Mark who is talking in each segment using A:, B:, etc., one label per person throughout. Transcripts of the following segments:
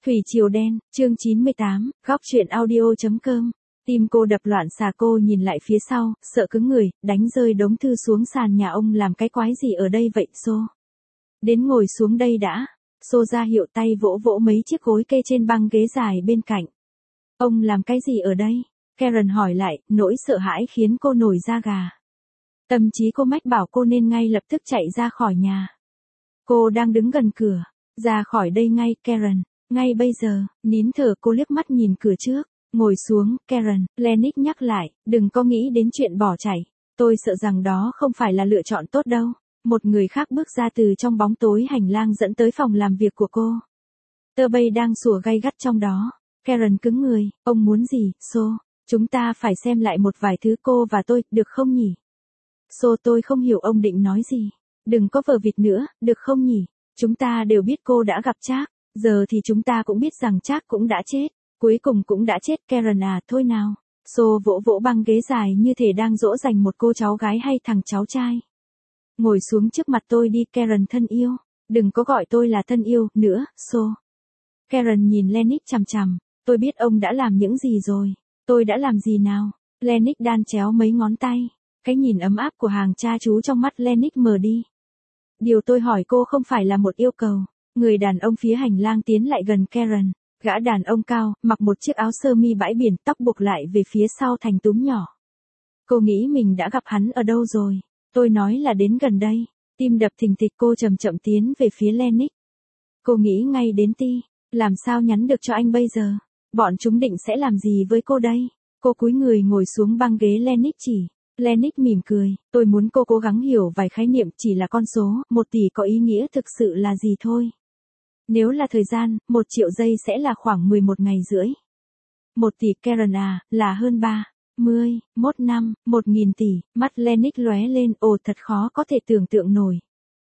A: Thủy Triều Đen, chương 98, góc truyện audio.com. Tim cô đập loạn xà, cô nhìn lại phía sau, sợ cứng người, đánh rơi đống thư xuống sàn. Nhà ông làm cái quái gì ở đây vậy Xô? Đến ngồi xuống đây đã. Xô ra hiệu, tay vỗ vỗ mấy chiếc gối kê trên băng ghế dài bên cạnh. Ông làm cái gì ở đây? Karen hỏi lại, nỗi sợ hãi khiến cô nổi da gà. Tâm trí cô mách bảo cô nên ngay lập tức chạy ra khỏi nhà. Cô đang đứng gần cửa. Ra khỏi đây ngay, Karen. Ngay bây giờ. Nín thở, cô liếc mắt nhìn cửa trước. Ngồi xuống, Karen. Lennox nhắc lại, đừng có nghĩ đến chuyện bỏ chạy. Tôi sợ rằng đó không phải là lựa chọn tốt đâu. Một người khác bước ra từ trong bóng tối hành lang dẫn tới phòng làm việc của cô. Tơ bay đang sủa gay gắt trong đó. Karen cứng người. Ông muốn gì, Xô? Chúng ta phải xem lại một vài thứ, cô và tôi, được không nhỉ? Xô, tôi không hiểu ông định nói gì. Đừng có vờ vịt nữa, được không nhỉ? Chúng ta đều biết cô đã gặp Trác. Giờ thì chúng ta cũng biết rằng Trác cũng đã chết. Cuối cùng cũng đã chết, Karen à, thôi nào. Xô vỗ vỗ băng ghế dài như thể đang dỗ dành một cô cháu gái hay thằng cháu trai. Ngồi xuống trước mặt tôi đi, Karen thân yêu. Đừng có gọi tôi là thân yêu nữa, Xô. Karen nhìn Lennox chằm chằm. Tôi biết ông đã làm những gì rồi. Tôi đã làm gì nào? Lennox đan chéo mấy ngón tay. Cái nhìn ấm áp của hàng cha chú trong mắt Lennox mờ đi. Điều tôi hỏi cô không phải là một yêu cầu. Người đàn ông phía hành lang tiến lại gần Karen. Gã đàn ông cao, mặc một chiếc áo sơ mi bãi biển, tóc buộc lại về phía sau thành túm nhỏ. Cô nghĩ mình đã gặp hắn ở đâu rồi. Tôi nói là đến gần đây. Tim đập thình thịch, cô chậm chậm tiến về phía Lennox. Cô nghĩ ngay đến Ti. Làm sao nhắn được cho anh bây giờ? Bọn chúng định sẽ làm gì với cô đây? Cô cúi người ngồi xuống băng ghế Lennox chỉ. Lennox mỉm cười. Tôi muốn cô cố gắng hiểu vài khái niệm, chỉ là con số. 1 tỷ có ý nghĩa thực sự là gì thôi. Nếu là thời gian, 1 triệu giây sẽ là khoảng 11 ngày rưỡi. 1 tỷ, Karen à, là hơn 31 năm, 1.000 tỷ. Mắt Lennox lóe lên, ồ, thật khó có thể tưởng tượng nổi.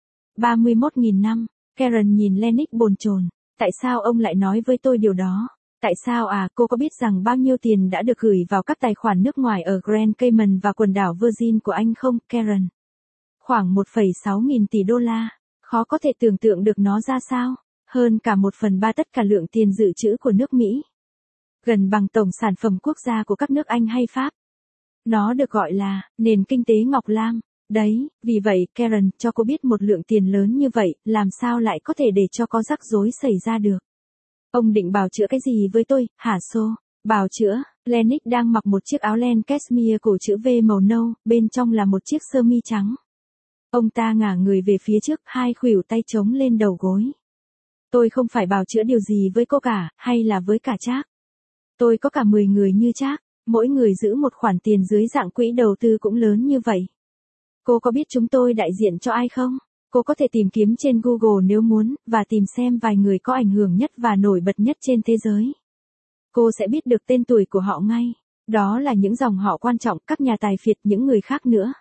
A: 31.000 năm. Karen nhìn Lennox bồn chồn. Tại sao ông lại nói với tôi điều đó? Tại sao à, cô có biết rằng bao nhiêu tiền đã được gửi vào các tài khoản nước ngoài ở Grand Cayman và quần đảo Virgin của anh không, Karen? Khoảng 1,6 nghìn tỷ đô la. Khó có thể tưởng tượng được nó ra sao. Hơn cả 1/3 tất cả lượng tiền dự trữ của nước Mỹ. Gần bằng tổng sản phẩm quốc gia của các nước Anh hay Pháp. Nó được gọi là nền kinh tế Ngọc Lam. Đấy, vì vậy, Karen, cho cô biết một lượng tiền lớn như vậy, làm sao lại có thể để cho có rắc rối xảy ra được. Ông định bào chữa cái gì với tôi, hả Xô? Bào chữa? Lennox đang mặc một chiếc áo len cashmere cổ chữ V màu nâu, bên trong là một chiếc sơ mi trắng. Ông ta ngả người về phía trước, hai khuỷu tay chống lên đầu gối. Tôi không phải bào chữa điều gì với cô cả, hay là với cả Trác. Tôi có cả 10 người như Trác, mỗi người giữ một khoản tiền dưới dạng quỹ đầu tư cũng lớn như vậy. Cô có biết chúng tôi đại diện cho ai không? Cô có thể tìm kiếm trên Google nếu muốn, và tìm xem vài người có ảnh hưởng nhất và nổi bật nhất trên thế giới. Cô sẽ biết được tên tuổi của họ ngay. Đó là những dòng họ quan trọng, các nhà tài phiệt, những người khác nữa.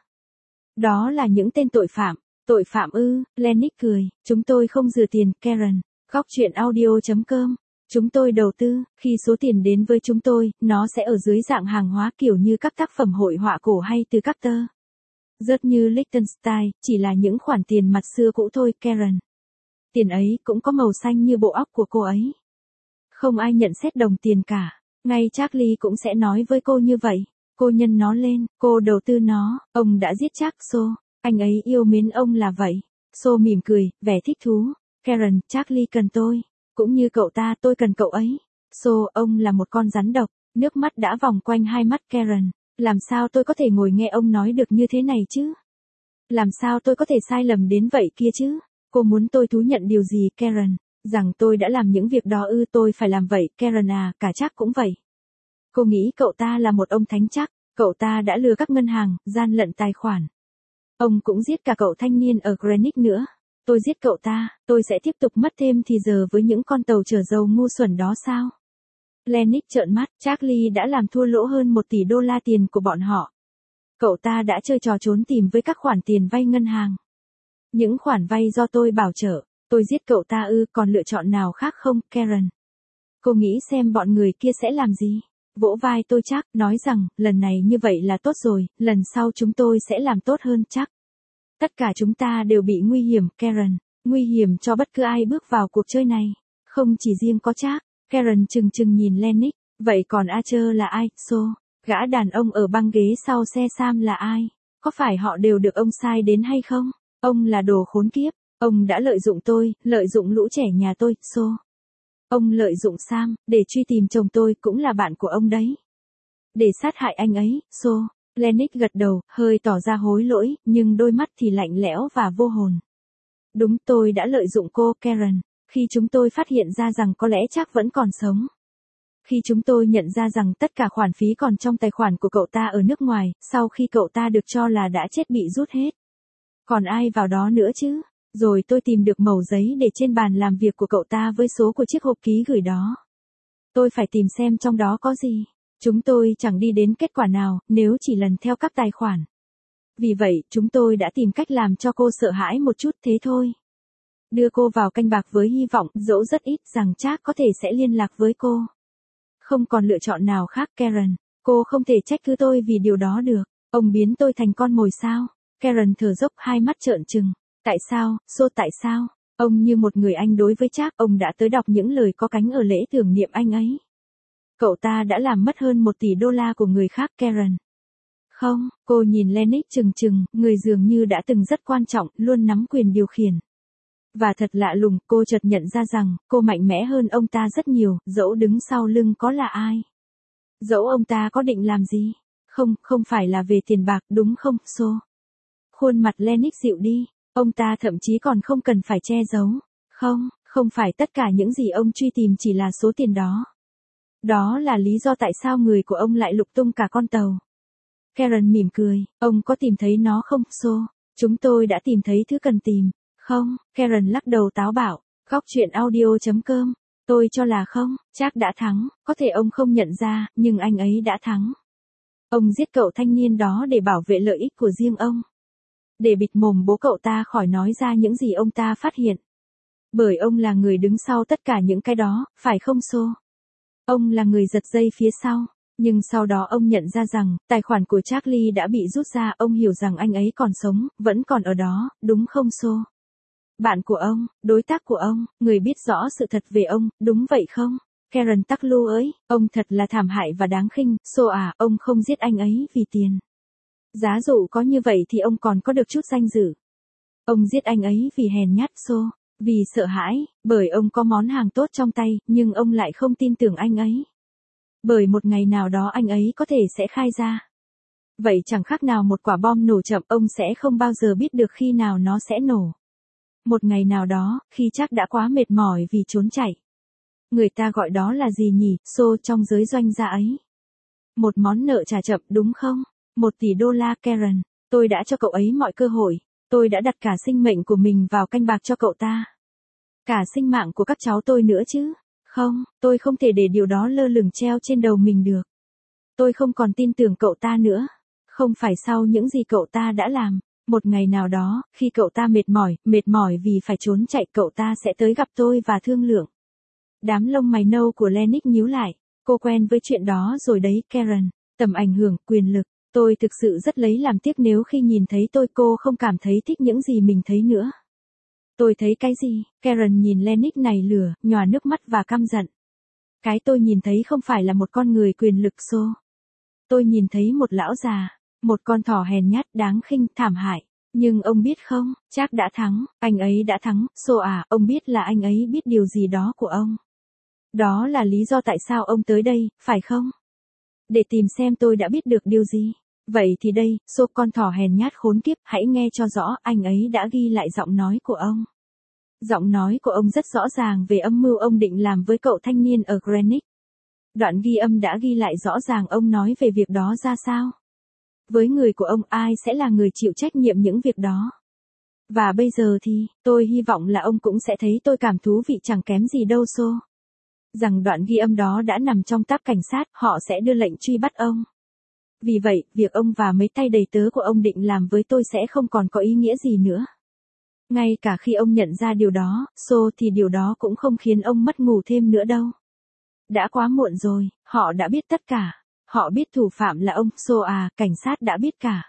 A: Đó là những tên tội phạm. Tội phạm ư? Lennox cười. Chúng tôi không rửa tiền, Karen. Góc truyện audio.com. Chúng tôi đầu tư, khi số tiền đến với chúng tôi, nó sẽ ở dưới dạng hàng hóa kiểu như các tác phẩm hội họa cổ hay từ các tơ. Rớt như Liechtenstein, chỉ là những khoản tiền mặt xưa cũ thôi, Karen. Tiền ấy cũng có màu xanh như bộ óc của cô ấy. Không ai nhận xét đồng tiền cả. Ngay Charlie cũng sẽ nói với cô như vậy. Cô nhân nó lên, cô đầu tư nó. Ông đã giết Trác, Xô. Anh ấy yêu mến ông là vậy. Xô mỉm cười, vẻ thích thú. Karen, Charlie cần tôi. Cũng như cậu ta, tôi cần cậu ấy. Xô, ông là một con rắn độc. Nước mắt đã vòng quanh hai mắt Karen. Làm sao tôi có thể ngồi nghe ông nói được như thế này chứ? Làm sao tôi có thể sai lầm đến vậy kia chứ? Cô muốn tôi thú nhận điều gì, Karen? Rằng tôi đã làm những việc đó ư? Tôi phải làm vậy, Karen à, cả Trác cũng vậy. Cô nghĩ cậu ta là một ông thánh chắc. Cậu ta đã lừa các ngân hàng, gian lận tài khoản. Ông cũng giết cả cậu thanh niên ở Greenwich nữa. Tôi giết cậu ta, tôi sẽ tiếp tục mất thêm thì giờ với những con tàu chở dầu ngu xuẩn đó sao? Lennox trợn mắt, Charlie đã làm thua lỗ hơn 1 tỷ đô la tiền của bọn họ. Cậu ta đã chơi trò trốn tìm với các khoản tiền vay ngân hàng. Những khoản vay do tôi bảo trợ, tôi giết cậu ta ư, còn lựa chọn nào khác không, Karen? Cô nghĩ xem bọn người kia sẽ làm gì? Vỗ vai tôi chắc, nói rằng, lần này như vậy là tốt rồi, lần sau chúng tôi sẽ làm tốt hơn chắc. Tất cả chúng ta đều bị nguy hiểm, Karen. Nguy hiểm cho bất cứ ai bước vào cuộc chơi này. Không chỉ riêng có Trác. Karen chừng chừng nhìn Lennox, vậy còn Archer là ai, So? Gã đàn ông ở băng ghế sau xe Sam là ai? Có phải họ đều được ông sai đến hay không? Ông là đồ khốn kiếp, ông đã lợi dụng tôi, lợi dụng lũ trẻ nhà tôi, So. Ông lợi dụng Sam, để truy tìm chồng tôi cũng là bạn của ông đấy. Để sát hại anh ấy, So. Lennox gật đầu, hơi tỏ ra hối lỗi, nhưng đôi mắt thì lạnh lẽo và vô hồn. Đúng, tôi đã lợi dụng cô, Karen. Khi chúng tôi phát hiện ra rằng có lẽ chắc vẫn còn sống. Khi chúng tôi nhận ra rằng tất cả khoản phí còn trong tài khoản của cậu ta ở nước ngoài, sau khi cậu ta được cho là đã chết bị rút hết. Còn ai vào đó nữa chứ? Rồi tôi tìm được mẩu giấy để trên bàn làm việc của cậu ta với số của chiếc hộp ký gửi đó. Tôi phải tìm xem trong đó có gì. Chúng tôi chẳng đi đến kết quả nào, nếu chỉ lần theo các tài khoản. Vì vậy, chúng tôi đã tìm cách làm cho cô sợ hãi một chút thế thôi. Đưa cô vào canh bạc với hy vọng, dẫu rất ít, rằng Jack có thể sẽ liên lạc với cô. Không còn lựa chọn nào khác, Karen. Cô không thể trách cứ tôi vì điều đó được. Ông biến tôi thành con mồi sao? Karen thở dốc, hai mắt trợn trừng. Tại sao, So, tại sao? Ông như một người anh đối với Jack, ông đã tới đọc những lời có cánh ở lễ tưởng niệm anh ấy. Cậu ta đã làm mất hơn 1 tỷ đô la của người khác, Karen. Không, cô nhìn Lennox chừng chừng, người dường như đã từng rất quan trọng, luôn nắm quyền điều khiển. Và thật lạ lùng, cô chợt nhận ra rằng, cô mạnh mẽ hơn ông ta rất nhiều, dẫu đứng sau lưng có là ai. Dẫu ông ta có định làm gì. Không, không phải là về tiền bạc, đúng không, So? Khuôn mặt Lennox dịu đi, ông ta thậm chí còn không cần phải che giấu. Không, không phải tất cả những gì ông truy tìm chỉ là số tiền đó. Đó là lý do tại sao người của ông lại lục tung cả con tàu. Karen mỉm cười, ông có tìm thấy nó không, So? Chúng tôi đã tìm thấy thứ cần tìm. Không, Karen lắc đầu táo bạo, góc chuyện audio.com. Tôi cho là không, Jack đã thắng, có thể ông không nhận ra, nhưng anh ấy đã thắng. Ông giết cậu thanh niên đó để bảo vệ lợi ích của riêng ông. Để bịt mồm bố cậu ta khỏi nói ra những gì ông ta phát hiện. Bởi ông là người đứng sau tất cả những cái đó, phải không, So? Ông là người giật dây phía sau. Nhưng sau đó ông nhận ra rằng, tài khoản của Charlie đã bị rút ra, ông hiểu rằng anh ấy còn sống, vẫn còn ở đó, đúng không, So? Bạn của ông, đối tác của ông, người biết rõ sự thật về ông, đúng vậy không? Karen tắc lu ơi, ông thật là thảm hại và đáng khinh, So à, ông không giết anh ấy vì tiền. Giá dụ có như vậy thì ông còn có được chút danh dự. Ông giết anh ấy vì hèn nhát, So, vì sợ hãi, bởi ông có món hàng tốt trong tay, nhưng ông lại không tin tưởng anh ấy. Bởi một ngày nào đó anh ấy có thể sẽ khai ra. Vậy chẳng khác nào một quả bom nổ chậm, ông sẽ không bao giờ biết được khi nào nó sẽ nổ. Một ngày nào đó, khi Jack đã quá mệt mỏi vì trốn chạy. Người ta gọi đó là gì nhỉ, So, trong giới doanh gia ấy? Một món nợ trả chậm, đúng không? 1 tỷ đô la, Karen. Tôi đã cho cậu ấy mọi cơ hội. Tôi đã đặt cả sinh mệnh của mình vào canh bạc cho cậu ta. Cả sinh mạng của các cháu tôi nữa chứ. Không, tôi không thể để điều đó lơ lửng treo trên đầu mình được. Tôi không còn tin tưởng cậu ta nữa. Không phải sau những gì cậu ta đã làm. Một ngày nào đó, khi cậu ta mệt mỏi vì phải trốn chạy, cậu ta sẽ tới gặp tôi và thương lượng. Đám lông mày nâu của Lennox nhíu lại. Cô quen với chuyện đó rồi đấy, Karen. Tầm ảnh hưởng, quyền lực. Tôi thực sự rất lấy làm tiếc nếu khi nhìn thấy cô không cảm thấy thích những gì mình thấy nữa. Tôi thấy cái gì? Karen nhìn Lennox này lửa, nhòa nước mắt và căm giận. Cái tôi nhìn thấy không phải là một con người quyền lực, So. Tôi nhìn thấy một lão già, một con thỏ hèn nhát, đáng khinh, thảm hại. Nhưng ông biết không, Jack đã thắng, anh ấy đã thắng, So à, ông biết là anh ấy biết điều gì đó của ông. Đó là lý do tại sao ông tới đây, phải không? Để tìm xem tôi đã biết được điều gì. Vậy thì đây, So, con thỏ hèn nhát khốn kiếp, hãy nghe cho rõ, anh ấy đã ghi lại giọng nói của ông. Giọng nói của ông rất rõ ràng về âm mưu ông định làm với cậu thanh niên ở Greenwich. Đoạn ghi âm đã ghi lại rõ ràng ông nói về việc đó ra sao. Với người của ông, ai sẽ là người chịu trách nhiệm những việc đó. Và bây giờ thì, tôi hy vọng là ông cũng sẽ thấy tôi cảm thú vị chẳng kém gì đâu, So. Rằng đoạn ghi âm đó đã nằm trong táp cảnh sát, họ sẽ đưa lệnh truy bắt ông. Vì vậy, việc ông và mấy tay đầy tớ của ông định làm với tôi sẽ không còn có ý nghĩa gì nữa. Ngay cả khi ông nhận ra điều đó, So, thì điều đó cũng không khiến ông mất ngủ thêm nữa đâu. Đã quá muộn rồi, họ đã biết tất cả. Họ biết thủ phạm là ông, So à, cảnh sát đã biết cả.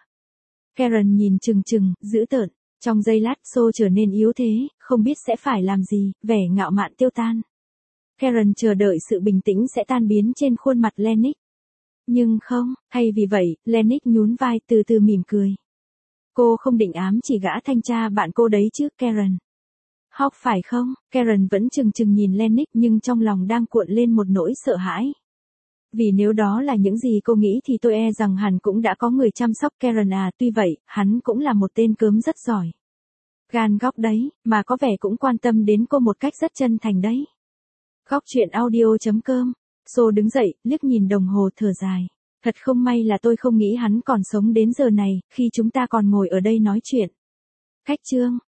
A: Karen nhìn chừng chừng, dữ tợn. Trong giây lát, So trở nên yếu thế, không biết sẽ phải làm gì, vẻ ngạo mạn tiêu tan. Karen chờ đợi sự bình tĩnh sẽ tan biến trên khuôn mặt Lennox. Nhưng không, thay vì vậy, Lennox nhún vai từ từ mỉm cười. Cô không định ám chỉ gã thanh tra bạn cô đấy chứ, Karen. Hawk phải không? Karen vẫn chừng chừng nhìn Lennox nhưng trong lòng đang cuộn lên một nỗi sợ hãi. Vì nếu đó là những gì cô nghĩ thì tôi e rằng hẳn cũng đã có người chăm sóc Karen à, tuy vậy, hắn cũng là một tên cớm rất giỏi. Gan góc đấy, mà có vẻ cũng quan tâm đến cô một cách rất chân thành đấy. Góc chuyện audio.com. Xô đứng dậy, liếc nhìn đồng hồ thở dài. Thật không may là tôi không nghĩ hắn còn sống đến giờ này, khi chúng ta còn ngồi ở đây nói chuyện. Khách chương.